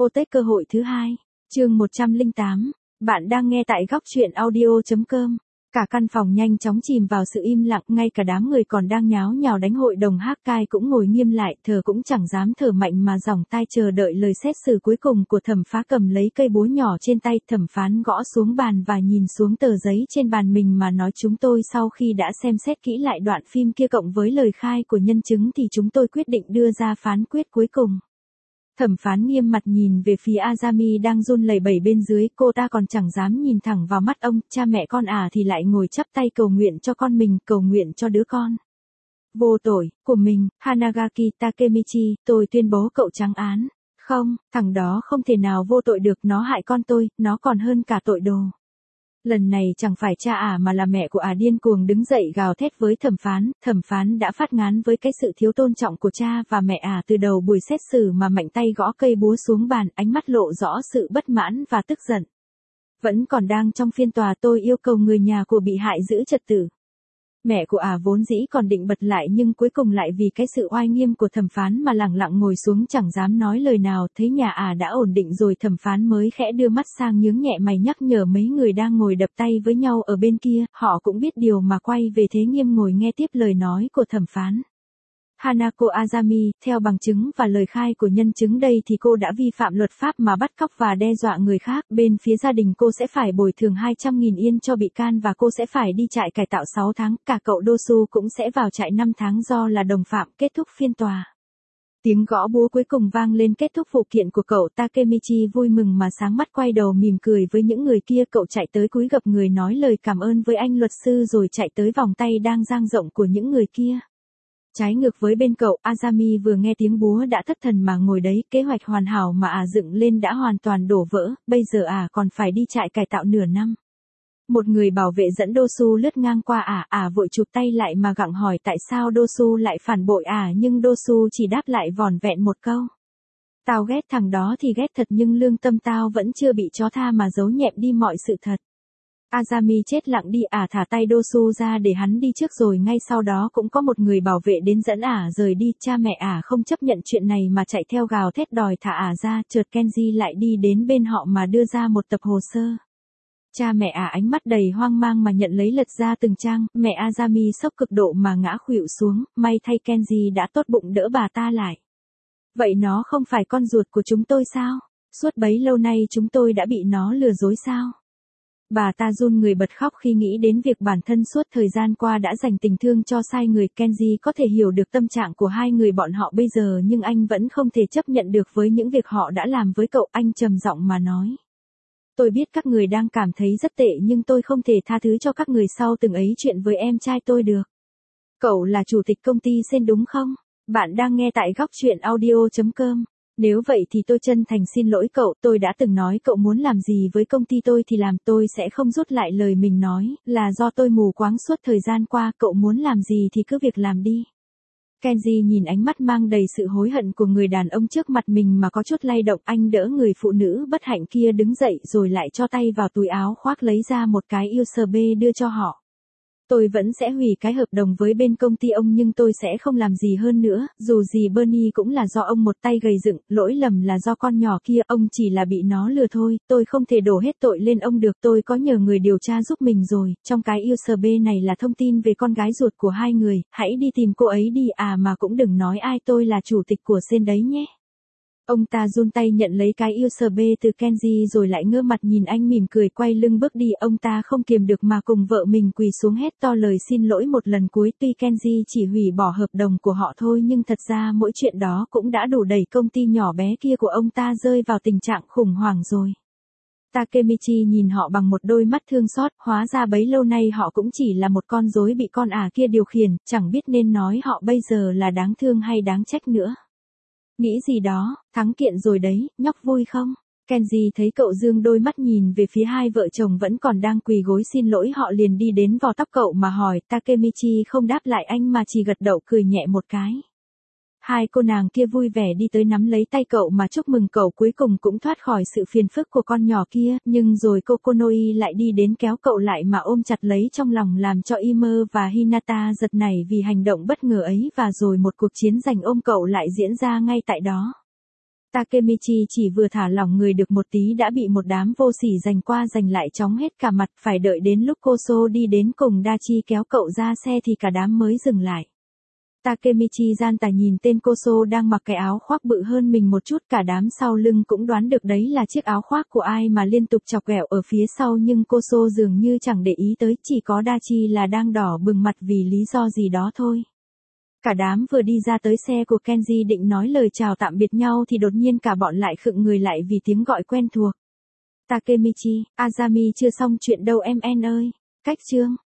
Apotech cơ hội thứ hai. Chương 108. Bạn đang nghe tại góc truyện audio.com. Cả căn phòng nhanh chóng chìm vào sự im lặng, ngay cả đám người còn đang nháo nhào đánh hội đồng Hakai cũng ngồi nghiêm lại, thở cũng chẳng dám thở mạnh mà giỏng tai chờ đợi lời xét xử cuối cùng của thẩm phán. Cầm lấy cây búa nhỏ trên tay, thẩm phán gõ xuống bàn và nhìn xuống tờ giấy trên bàn mình mà nói, chúng tôi sau khi đã xem xét kỹ lại đoạn phim kia cộng với lời khai của nhân chứng thì chúng tôi quyết định đưa ra phán quyết cuối cùng. Thẩm phán nghiêm mặt nhìn về phía Azami đang run lẩy bẩy bên dưới, cô ta còn chẳng dám nhìn thẳng vào mắt ông, cha mẹ con thì lại ngồi chắp tay cầu nguyện cho con mình, cầu nguyện cho đứa con vô tội của mình. Hanagaki Takemichi, tôi tuyên bố cậu trắng án. Không, thằng đó không thể nào vô tội được, nó hại con tôi, nó còn hơn cả tội đồ. Lần này chẳng phải cha mà là mẹ của điên cuồng đứng dậy gào thét với thẩm phán đã phát ngán với cái sự thiếu tôn trọng của cha và mẹ từ đầu buổi xét xử mà mạnh tay gõ cây búa xuống bàn, ánh mắt lộ rõ sự bất mãn và tức giận. Vẫn còn đang trong phiên tòa, tôi yêu cầu người nhà của bị hại giữ trật tự. Mẹ của vốn dĩ còn định bật lại nhưng cuối cùng lại vì cái sự oai nghiêm của thẩm phán mà lẳng lặng ngồi xuống chẳng dám nói lời nào. Thấy nhà đã ổn định rồi, thẩm phán mới khẽ đưa mắt sang nhướng nhẹ mày nhắc nhở mấy người đang ngồi đập tay với nhau ở bên kia, họ cũng biết điều mà quay về thế nghiêm ngồi nghe tiếp lời nói của thẩm phán. Hanako Azami, theo bằng chứng và lời khai của nhân chứng đây thì cô đã vi phạm luật pháp mà bắt cóc và đe dọa người khác. Bên phía gia đình cô sẽ phải bồi thường 200.000 yên cho bị can và cô sẽ phải đi trại cải tạo 6 tháng. Cả cậu Dosu cũng sẽ vào trại 5 tháng do là đồng phạm. Kết thúc phiên tòa. Tiếng gõ búa cuối cùng vang lên kết thúc vụ kiện của cậu. Takemichi vui mừng mà sáng mắt, quay đầu mỉm cười với những người kia. Cậu chạy tới cúi gập người nói lời cảm ơn với anh luật sư rồi chạy tới vòng tay đang dang rộng của những người kia. Trái ngược với bên cậu, Azami vừa nghe tiếng búa đã thất thần mà ngồi đấy, kế hoạch hoàn hảo mà dựng lên đã hoàn toàn đổ vỡ, bây giờ còn phải đi trại cải tạo nửa năm. Một người bảo vệ dẫn Dosu lướt ngang qua vội chụp tay lại mà gặng hỏi tại sao Dosu lại phản bội nhưng Dosu chỉ đáp lại vỏn vẹn một câu. Tao ghét thằng đó thì ghét thật nhưng lương tâm tao vẫn chưa bị chó tha mà giấu nhẹm đi mọi sự thật. Azami chết lặng đi, thả tay Dosu ra để hắn đi trước rồi ngay sau đó cũng có một người bảo vệ đến dẫn rời đi. Cha mẹ không chấp nhận chuyện này mà chạy theo gào thét đòi thả ra, chợt Kenji lại đi đến bên họ mà đưa ra một tập hồ sơ. Cha mẹ ánh mắt đầy hoang mang mà nhận lấy lật ra từng trang, mẹ Azami sốc cực độ mà ngã khuỵu xuống, may thay Kenji đã tốt bụng đỡ bà ta lại. Vậy nó không phải con ruột của chúng tôi sao? Suốt bấy lâu nay chúng tôi đã bị nó lừa dối sao? Bà ta run người bật khóc khi nghĩ đến việc bản thân suốt thời gian qua đã dành tình thương cho sai người. Kenji có thể hiểu được tâm trạng của hai người bọn họ bây giờ nhưng anh vẫn không thể chấp nhận được với những việc họ đã làm với cậu. Anh trầm giọng mà nói. Tôi biết các người đang cảm thấy rất tệ nhưng tôi không thể tha thứ cho các người sau từng ấy chuyện với em trai tôi được. Cậu là chủ tịch công ty Sen đúng không? Bạn đang nghe tại góc truyện audio.com. Nếu vậy thì tôi chân thành xin lỗi cậu, tôi đã từng nói cậu muốn làm gì với công ty tôi thì làm, tôi sẽ không rút lại lời mình nói, là do tôi mù quáng suốt thời gian qua, cậu muốn làm gì thì cứ việc làm đi. Kenji nhìn ánh mắt mang đầy sự hối hận của người đàn ông trước mặt mình mà có chút lay động. Anh đỡ người phụ nữ bất hạnh kia đứng dậy rồi lại cho tay vào túi áo khoác lấy ra một cái USB đưa cho họ. Tôi vẫn sẽ hủy cái hợp đồng với bên công ty ông nhưng tôi sẽ không làm gì hơn nữa, dù gì Bernie cũng là do ông một tay gầy dựng, lỗi lầm là do con nhỏ kia, ông chỉ là bị nó lừa thôi, tôi không thể đổ hết tội lên ông được. Tôi có nhờ người điều tra giúp mình rồi, trong cái USB này là thông tin về con gái ruột của hai người, hãy đi tìm cô ấy đi mà cũng đừng nói ai tôi là chủ tịch của Sen đấy nhé. Ông ta run tay nhận lấy cái USB từ Kenji rồi lại ngơ mặt nhìn anh mỉm cười quay lưng bước đi. Ông ta không kiềm được mà cùng vợ mình quỳ xuống hét to lời xin lỗi một lần cuối. Tuy Kenji chỉ hủy bỏ hợp đồng của họ thôi nhưng thật ra mỗi chuyện đó cũng đã đủ đẩy công ty nhỏ bé kia của ông ta rơi vào tình trạng khủng hoảng rồi. Takemichi nhìn họ bằng một đôi mắt thương xót, hóa ra bấy lâu nay họ cũng chỉ là một con rối bị con kia điều khiển, chẳng biết nên nói họ bây giờ là đáng thương hay đáng trách nữa. Nghĩ gì đó, thắng kiện rồi đấy, nhóc vui không? Kenji thấy cậu dương đôi mắt nhìn về phía hai vợ chồng vẫn còn đang quỳ gối xin lỗi họ liền đi đến vò tóc cậu mà hỏi. Takemichi không đáp lại anh mà chỉ gật đầu cười nhẹ một cái. Hai cô nàng kia vui vẻ đi tới nắm lấy tay cậu mà chúc mừng cậu cuối cùng cũng thoát khỏi sự phiền phức của con nhỏ kia, nhưng rồi Kokonoi lại đi đến kéo cậu lại mà ôm chặt lấy trong lòng làm cho Imer và Hinata giật nảy vì hành động bất ngờ ấy và rồi một cuộc chiến giành ôm cậu lại diễn ra ngay tại đó. Takemichi chỉ vừa thả lỏng người được một tí đã bị một đám vô sỉ giành qua giành lại chóng hết cả mặt, phải đợi đến lúc Koso đi đến cùng Dachi kéo cậu ra xe thì cả đám mới dừng lại. Takemichi gian tà nhìn tên Koso đang mặc cái áo khoác bự hơn mình một chút, cả đám sau lưng cũng đoán được đấy là chiếc áo khoác của ai mà liên tục chọc ghẹo ở phía sau, nhưng Koso dường như chẳng để ý tới, chỉ có Dachi là đang đỏ bừng mặt vì lý do gì đó thôi. Cả đám vừa đi ra tới xe của Kenji định nói lời chào tạm biệt nhau thì đột nhiên cả bọn lại khựng người lại vì tiếng gọi quen thuộc. Takemichi, Azami chưa xong chuyện đâu em ơi. Cách chương